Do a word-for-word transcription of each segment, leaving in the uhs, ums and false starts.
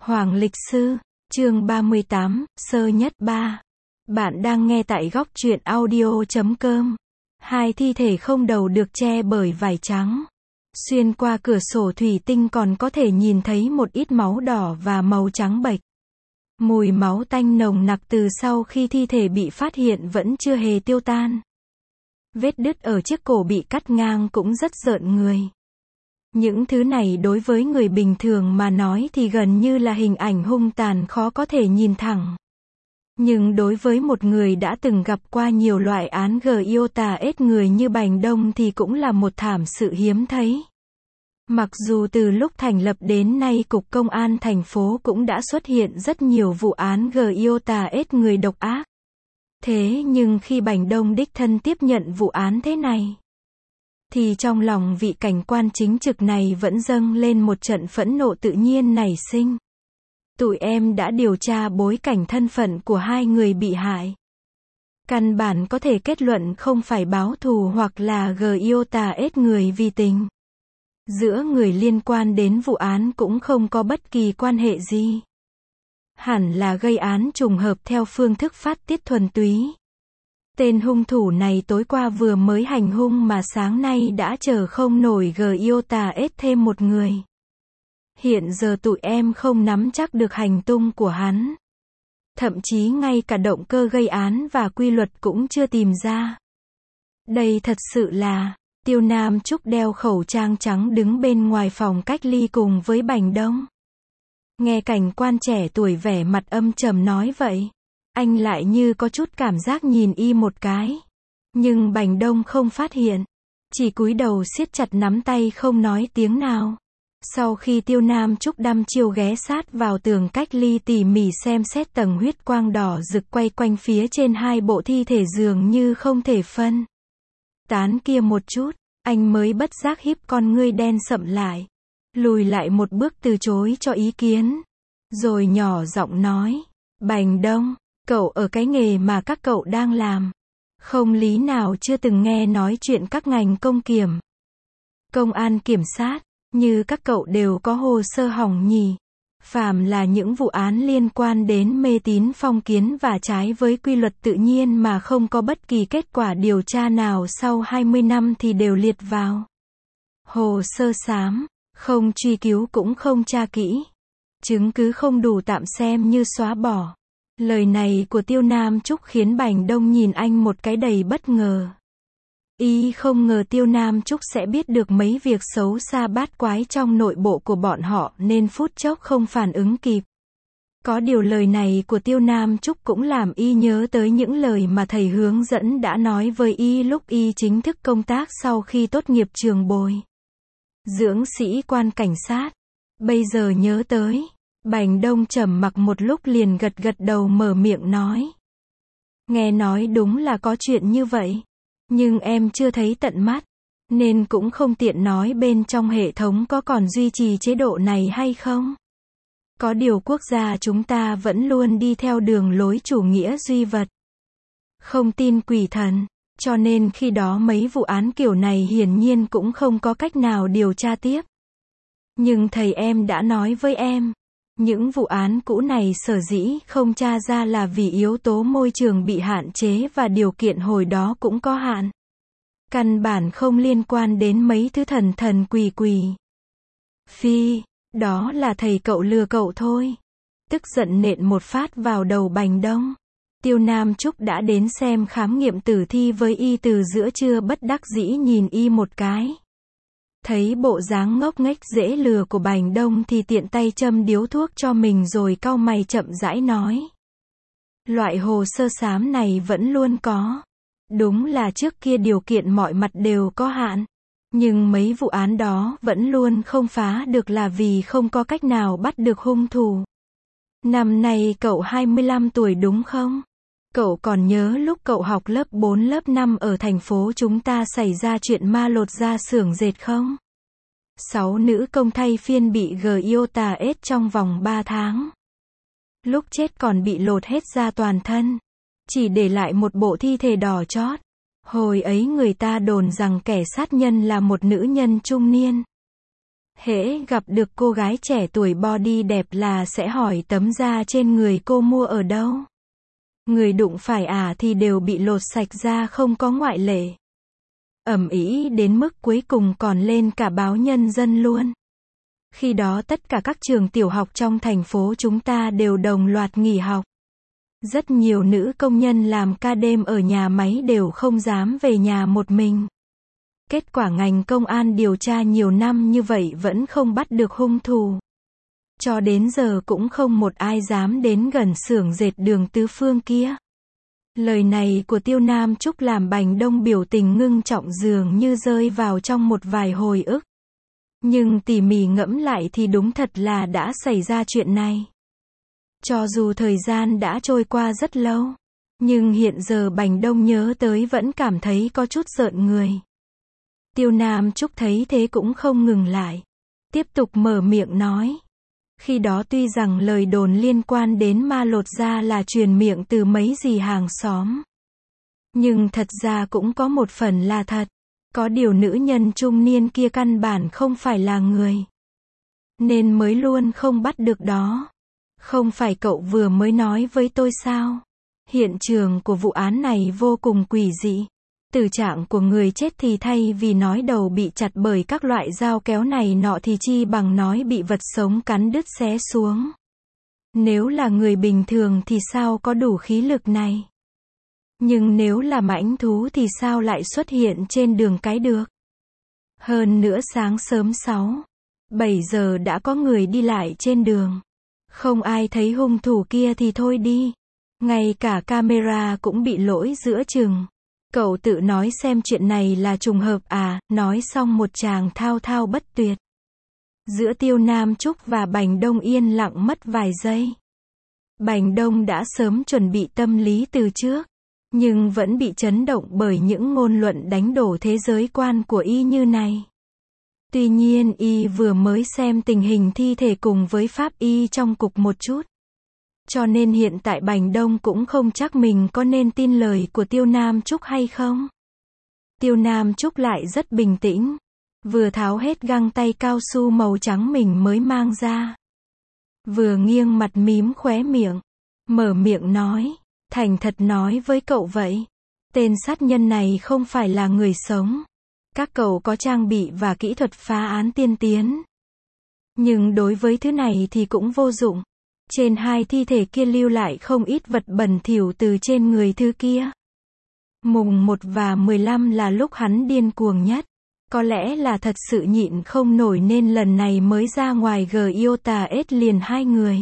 Hoàng lịch sư, chương ba mươi tám, sơ nhất ba. Bạn đang nghe tại góc truyện audio chấm com. Hai thi thể không đầu được che bởi vải trắng. Xuyên qua cửa sổ thủy tinh còn có thể nhìn thấy một ít máu đỏ và màu trắng bệch. Mùi máu tanh nồng nặc từ sau khi thi thể bị phát hiện vẫn chưa hề tiêu tan. Vết đứt ở chiếc cổ bị cắt ngang cũng rất rợn người. Những thứ này đối với người bình thường mà nói thì gần như là hình ảnh hung tàn khó có thể nhìn thẳng. Nhưng đối với một người đã từng gặp qua nhiều loại án giota ết người như Bành Đông thì cũng là một thảm sự hiếm thấy. Mặc dù từ lúc thành lập đến nay Cục Công an thành phố cũng đã xuất hiện rất nhiều vụ án giota ết người độc ác. Thế nhưng khi Bành Đông đích thân tiếp nhận vụ án thế này, thì trong lòng vị cảnh quan chính trực này vẫn dâng lên một trận phẫn nộ tự nhiên nảy sinh. Tụi em đã điều tra bối cảnh thân phận của hai người bị hại. Căn bản có thể kết luận không phải báo thù hoặc là giota ết người vì tình. Giữa người liên quan đến vụ án cũng không có bất kỳ quan hệ gì. Hẳn là gây án trùng hợp theo phương thức phát tiết thuần túy. Tên hung thủ này tối qua vừa mới hành hung mà sáng nay đã chờ không nổi giota ết thêm một người. Hiện giờ tụi em không nắm chắc được hành tung của hắn. Thậm chí ngay cả động cơ gây án và quy luật cũng chưa tìm ra. Đây thật sự là, Tiêu Nam Trúc đeo khẩu trang trắng đứng bên ngoài phòng cách ly cùng với Bành Đông. Nghe cảnh quan trẻ tuổi vẻ mặt âm trầm nói vậy, anh lại như có chút cảm giác nhìn y một cái. Nhưng Bành Đông không phát hiện, chỉ cúi đầu siết chặt nắm tay không nói tiếng nào. Sau khi Tiêu Nam Trúc đăm chiêu ghé sát vào tường cách ly tỉ mỉ xem xét tầng huyết quang đỏ rực quay quanh phía trên hai bộ thi thể dường như không thể phân tán kia một chút, anh mới bất giác híp con ngươi đen sậm lại, lùi lại một bước từ chối cho ý kiến, rồi nhỏ giọng nói, Bành Đông, cậu ở cái nghề mà các cậu đang làm, không lý nào chưa từng nghe nói chuyện các ngành công kiểm, công an kiểm sát, như các cậu đều có hồ sơ hỏng nhỉ. Phàm là những vụ án liên quan đến mê tín phong kiến và trái với quy luật tự nhiên mà không có bất kỳ kết quả điều tra nào sau hai mươi năm thì đều liệt vào hồ sơ xám, không truy cứu cũng không tra kỹ. Chứng cứ không đủ tạm xem như xóa bỏ. Lời này của Tiêu Nam Trúc khiến Bành Đông nhìn anh một cái đầy bất ngờ. Y không ngờ Tiêu Nam Trúc sẽ biết được mấy việc xấu xa bát quái trong nội bộ của bọn họ nên phút chốc không phản ứng kịp. Có điều lời này của Tiêu Nam Trúc cũng làm Y nhớ tới những lời mà thầy hướng dẫn đã nói với Y lúc Y chính thức công tác sau khi tốt nghiệp trường bồi dưỡng sĩ quan cảnh sát. Bây giờ nhớ tới, Bành Đông trầm mặc một lúc liền gật gật đầu mở miệng nói. Nghe nói đúng là có chuyện như vậy. Nhưng em chưa thấy tận mắt, nên cũng không tiện nói bên trong hệ thống có còn duy trì chế độ này hay không. Có điều quốc gia chúng ta vẫn luôn đi theo đường lối chủ nghĩa duy vật. Không tin quỷ thần, cho nên khi đó mấy vụ án kiểu này hiển nhiên cũng không có cách nào điều tra tiếp. Nhưng thầy em đã nói với em, những vụ án cũ này sở dĩ không tra ra là vì yếu tố môi trường bị hạn chế và điều kiện hồi đó cũng có hạn. Căn bản không liên quan đến mấy thứ thần thần quỷ quỷ. Phi, đó là thầy cậu lừa cậu thôi. Tức giận nện một phát vào đầu Bành Đông. Tiêu Nam Trúc đã đến xem khám nghiệm tử thi với Y từ giữa trưa bất đắc dĩ nhìn Y một cái. Thấy bộ dáng ngốc nghếch dễ lừa của Bành Đông thì tiện tay châm điếu thuốc cho mình rồi cau mày chậm rãi nói. Loại hồ sơ xám này vẫn luôn có. Đúng là trước kia điều kiện mọi mặt đều có hạn. Nhưng mấy vụ án đó vẫn luôn không phá được là vì không có cách nào bắt được hung thủ. Năm nay cậu hai mươi lăm tuổi đúng không? Cậu còn nhớ lúc cậu học lớp bốn lớp năm ở thành phố chúng ta xảy ra chuyện ma lột ra xưởng dệt không? Sáu nữ công thay phiên bị giota ết trong vòng ba tháng. Lúc chết còn bị lột hết da toàn thân. Chỉ để lại một bộ thi thể đỏ chót. Hồi ấy người ta đồn rằng kẻ sát nhân là một nữ nhân trung niên. Hễ gặp được cô gái trẻ tuổi body đẹp là sẽ hỏi tấm da trên người cô mua ở đâu. Người đụng phải ả à thì đều bị lột sạch da không có ngoại lệ. Ầm ĩ đến mức cuối cùng còn lên cả báo Nhân dân luôn. Khi đó tất cả các trường tiểu học trong thành phố chúng ta đều đồng loạt nghỉ học. Rất nhiều nữ công nhân làm ca đêm ở nhà máy đều không dám về nhà một mình. Kết quả ngành công an điều tra nhiều năm như vậy vẫn không bắt được hung thủ. Cho đến giờ cũng không một ai dám đến gần xưởng dệt Đường Tứ Phương kia. Lời này của Tiêu Nam Trúc làm Bành Đông biểu tình ngưng trọng dường như rơi vào trong một vài hồi ức. Nhưng tỉ mỉ ngẫm lại thì đúng thật là đã xảy ra chuyện này. Cho dù thời gian đã trôi qua rất lâu, nhưng hiện giờ Bành Đông nhớ tới vẫn cảm thấy có chút rợn người. Tiêu Nam Trúc thấy thế cũng không ngừng lại. Tiếp tục mở miệng nói. Khi đó tuy rằng lời đồn liên quan đến ma lột da là truyền miệng từ mấy dì hàng xóm. Nhưng thật ra cũng có một phần là thật. Có điều nữ nhân trung niên kia căn bản không phải là người. Nên mới luôn không bắt được đó. Không phải cậu vừa mới nói với tôi sao? Hiện trường của vụ án này vô cùng quỷ dị. Tử trạng của người chết thì thay vì nói đầu bị chặt bởi các loại dao kéo này nọ thì chi bằng nói bị vật sống cắn đứt xé xuống. Nếu là người bình thường thì sao có đủ khí lực này? Nhưng nếu là mãnh thú thì sao lại xuất hiện trên đường cái được? Hơn nữa sáng sớm sáu, bảy giờ đã có người đi lại trên đường. Không ai thấy hung thủ kia thì thôi đi. Ngay cả camera cũng bị lỗi giữa chừng. Cậu tự nói xem chuyện này là trùng hợp à, nói xong một tràng thao thao bất tuyệt. Giữa Tiêu Nam Trúc và Bành Đông yên lặng mất vài giây. Bành Đông đã sớm chuẩn bị tâm lý từ trước, nhưng vẫn bị chấn động bởi những ngôn luận đánh đổ thế giới quan của y như này. Tuy nhiên y vừa mới xem tình hình thi thể cùng với pháp y trong cục một chút. Cho nên hiện tại Bành Đông cũng không chắc mình có nên tin lời của Tiêu Nam Trúc hay không. Tiêu Nam Trúc lại rất bình tĩnh. Vừa tháo hết găng tay cao su màu trắng mình mới mang ra. Vừa nghiêng mặt mím khóe miệng. Mở miệng nói. Thành thật nói với cậu vậy. Tên sát nhân này không phải là người sống. Các cậu có trang bị và kỹ thuật phá án tiên tiến. Nhưng đối với thứ này thì cũng vô dụng. Trên hai thi thể kia lưu lại không ít vật bẩn thỉu từ trên người thứ kia. Mùng một và mười lăm là lúc hắn điên cuồng nhất. Có lẽ là thật sự nhịn không nổi nên lần này mới ra ngoài Giota ết liền hai người.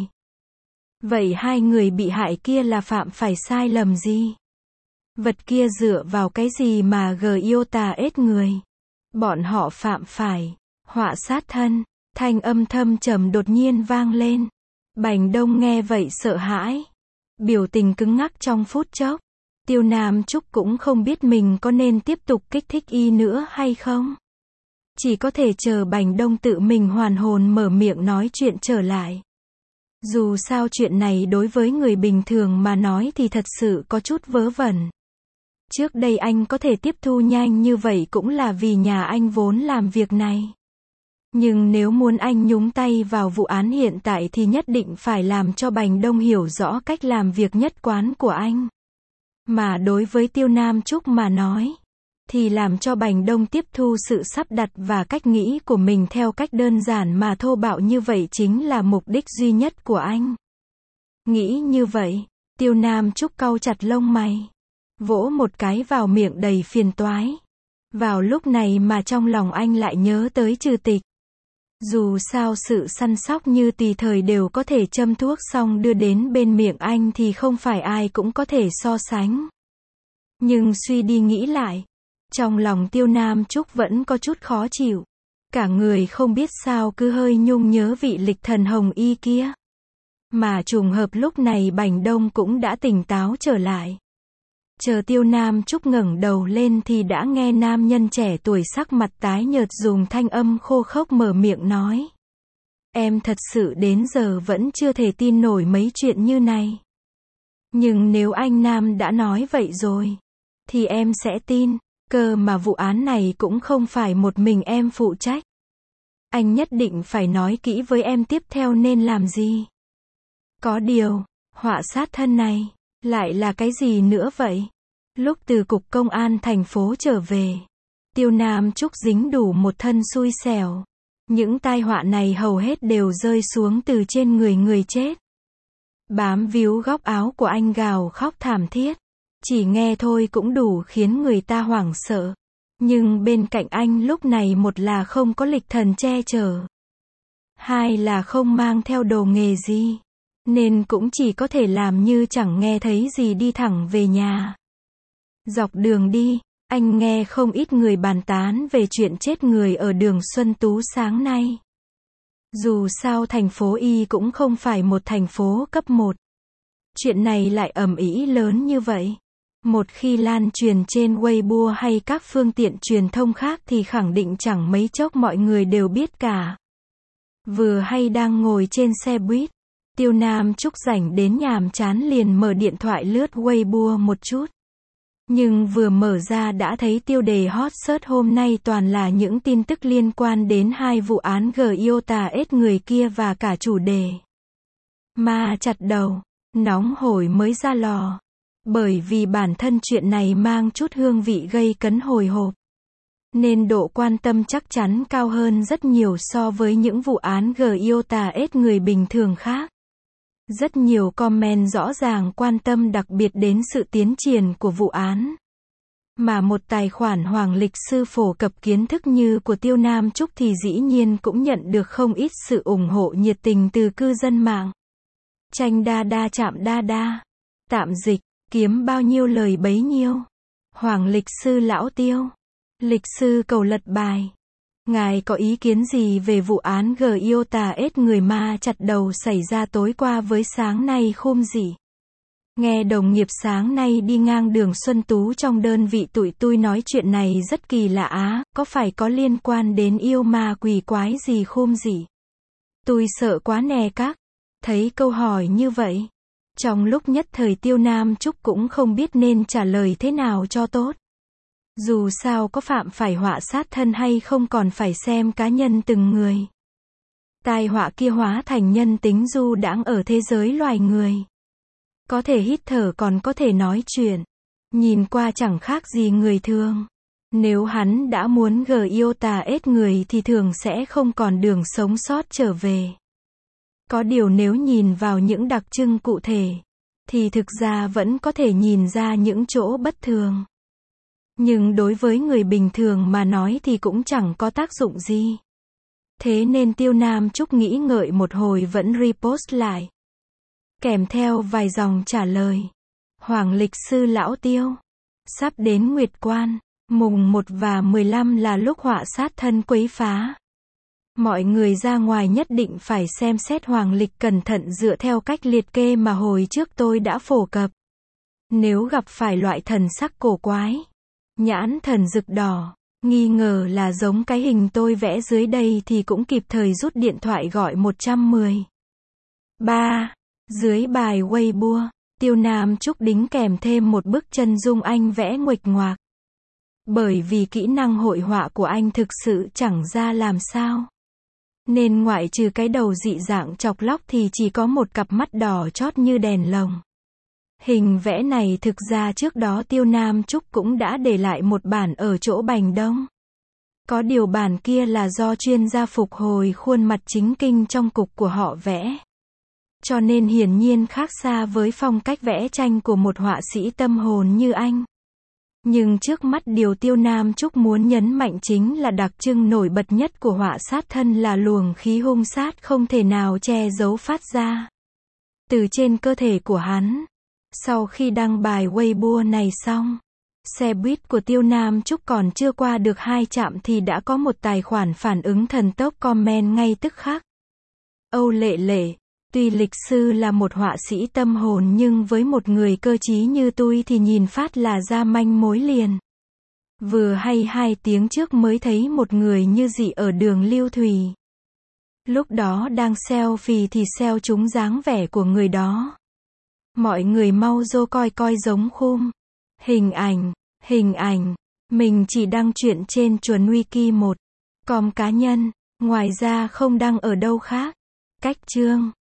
Vậy hai người bị hại kia là phạm phải sai lầm gì? Vật kia dựa vào cái gì mà Giota ết người? Bọn họ phạm phải họa sát thân. Thanh âm thâm trầm đột nhiên vang lên. Bành Đông nghe vậy sợ hãi. Biểu tình cứng ngắc trong phút chốc. Tiêu Nam Trúc cũng không biết mình có nên tiếp tục kích thích y nữa hay không. Chỉ có thể chờ Bành Đông tự mình hoàn hồn mở miệng nói chuyện trở lại. Dù sao chuyện này đối với người bình thường mà nói thì thật sự có chút vớ vẩn. Trước đây anh có thể tiếp thu nhanh như vậy cũng là vì nhà anh vốn làm việc này. Nhưng nếu muốn anh nhúng tay vào vụ án hiện tại thì nhất định phải làm cho Bành Đông hiểu rõ cách làm việc nhất quán của anh. Mà đối với Tiêu Nam Trúc mà nói, thì làm cho Bành Đông tiếp thu sự sắp đặt và cách nghĩ của mình theo cách đơn giản mà thô bạo như vậy chính là mục đích duy nhất của anh. Nghĩ như vậy, Tiêu Nam Trúc cau chặt lông mày, vỗ một cái vào miệng đầy phiền toái. Vào lúc này mà trong lòng anh lại nhớ tới Trừ Tịch. Dù sao sự săn sóc như tùy thời đều có thể châm thuốc xong đưa đến bên miệng anh thì không phải ai cũng có thể so sánh. Nhưng suy đi nghĩ lại, trong lòng Tiêu Nam Trúc vẫn có chút khó chịu. Cả người không biết sao cứ hơi nhung nhớ vị lịch thần hồng y kia. Mà trùng hợp lúc này Bành Đông cũng đã tỉnh táo trở lại. Chờ Tiêu Nam Trúc ngẩng đầu lên thì đã nghe nam nhân trẻ tuổi sắc mặt tái nhợt dùng thanh âm khô khốc mở miệng nói. Em thật sự đến giờ vẫn chưa thể tin nổi mấy chuyện như này. Nhưng nếu anh Nam đã nói vậy rồi, thì em sẽ tin, cơ mà vụ án này cũng không phải một mình em phụ trách. Anh nhất định phải nói kỹ với em tiếp theo nên làm gì. Có điều, họa sát thân này, lại là cái gì nữa vậy? Lúc từ cục công an thành phố trở về, Tiêu Nam Trúc dính đủ một thân xui xẻo. Những tai họa này hầu hết đều rơi xuống từ trên người người chết. Bám víu góc áo của anh gào khóc thảm thiết. Chỉ nghe thôi cũng đủ khiến người ta hoảng sợ. Nhưng bên cạnh anh lúc này một là không có lịch thần che chở. Hai là không mang theo đồ nghề gì. Nên cũng chỉ có thể làm như chẳng nghe thấy gì đi thẳng về nhà. Dọc đường đi, anh nghe không ít người bàn tán về chuyện chết người ở đường Xuân Tú sáng nay. Dù sao thành phố Y cũng không phải một thành phố cấp một. Chuyện này lại ầm ĩ lớn như vậy. Một khi lan truyền trên Weibo hay các phương tiện truyền thông khác thì khẳng định chẳng mấy chốc mọi người đều biết cả. Vừa hay đang ngồi trên xe buýt, Tiêu Nam Trúc rảnh đến nhàm chán liền mở điện thoại lướt Weibo một chút. Nhưng vừa mở ra đã thấy tiêu đề hot search hôm nay toàn là những tin tức liên quan đến hai vụ án Giota ết người kia và cả chủ đề ma chặt đầu, nóng hổi mới ra lò. Bởi vì bản thân chuyện này mang chút hương vị gây cấn hồi hộp, nên độ quan tâm chắc chắn cao hơn rất nhiều so với những vụ án Giota ết người bình thường khác. Rất nhiều comment rõ ràng quan tâm đặc biệt đến sự tiến triển của vụ án. Mà một tài khoản Hoàng Lịch Sư phổ cập kiến thức như của Tiêu Nam Trúc thì dĩ nhiên cũng nhận được không ít sự ủng hộ nhiệt tình từ cư dân mạng. Tranh đa đa chạm đa đa. Tạm dịch, kiếm bao nhiêu lời bấy nhiêu. Hoàng Lịch Sư lão Tiêu. Lịch Sư cầu lật bài. Ngài có ý kiến gì về vụ án Giota ết người ma chặt đầu xảy ra tối qua với sáng nay khum gì? Nghe đồng nghiệp sáng nay đi ngang đường Xuân Tú trong đơn vị tụi tui nói chuyện này rất kỳ lạ á, có phải có liên quan đến yêu ma quỷ quái gì khum gì? Tôi sợ quá nè các. Thấy câu hỏi như vậy, trong lúc nhất thời Tiêu Nam Trúc cũng không biết nên trả lời thế nào cho tốt. Dù sao có phạm phải họa sát thân hay không còn phải xem cá nhân từng người. Tai họa kia hóa thành nhân tính du đãng ở thế giới loài người. Có thể hít thở còn có thể nói chuyện. Nhìn qua chẳng khác gì người thường. Nếu hắn đã muốn Giota ết người thì thường sẽ không còn đường sống sót trở về. Có điều nếu nhìn vào những đặc trưng cụ thể, thì thực ra vẫn có thể nhìn ra những chỗ bất thường. Nhưng đối với người bình thường mà nói thì cũng chẳng có tác dụng gì. Thế nên Tiêu Nam Trúc nghĩ ngợi một hồi vẫn repost lại. Kèm theo vài dòng trả lời. Hoàng Lịch Sư lão Tiêu. Sắp đến Nguyệt Quan, mùng một và mười lăm là lúc họa sát thân quấy phá. Mọi người ra ngoài nhất định phải xem xét hoàng lịch cẩn thận dựa theo cách liệt kê mà hồi trước tôi đã phổ cập. Nếu gặp phải loại thần sắc cổ quái, nhãn thần rực đỏ, nghi ngờ là giống cái hình tôi vẽ dưới đây thì cũng kịp thời rút điện thoại gọi một một không. ba. Dưới bài Weibo, Tiêu Nam Trúc đính kèm thêm một bức chân dung anh vẽ nguệch ngoạc. Bởi vì kỹ năng hội họa của anh thực sự chẳng ra làm sao. Nên ngoại trừ cái đầu dị dạng chọc lóc thì chỉ có một cặp mắt đỏ chót như đèn lồng. Hình vẽ này thực ra trước đó Tiêu Nam Trúc cũng đã để lại một bản ở chỗ Bành Đông. Có điều bản kia là do chuyên gia phục hồi khuôn mặt chính kinh trong cục của họ vẽ. Cho nên hiển nhiên khác xa với phong cách vẽ tranh của một họa sĩ tâm hồn như anh. Nhưng trước mắt điều Tiêu Nam Trúc muốn nhấn mạnh chính là đặc trưng nổi bật nhất của họa sát thân là luồng khí hung sát không thể nào che giấu phát ra từ trên cơ thể của hắn. Sau khi đăng bài Weibo này xong, xe buýt của Tiêu Nam Trúc còn chưa qua được hai trạm thì đã có một tài khoản phản ứng thần tốc comment ngay tức khắc. Âu Lệ Lệ, tuy Lịch Sư là một họa sĩ tâm hồn nhưng với một người cơ trí như tôi thì nhìn phát là ra manh mối liền. Vừa hay hai tiếng trước mới thấy một người như dị ở đường Lưu Thủy. Lúc đó đang selfie thì sell trúng dáng vẻ của người đó. Mọi người mau vô coi coi giống khum. Hình ảnh, hình ảnh, mình chỉ đăng chuyện trên chuẩn wiki một com cá nhân. Ngoài ra không đăng ở đâu khác. Cách chương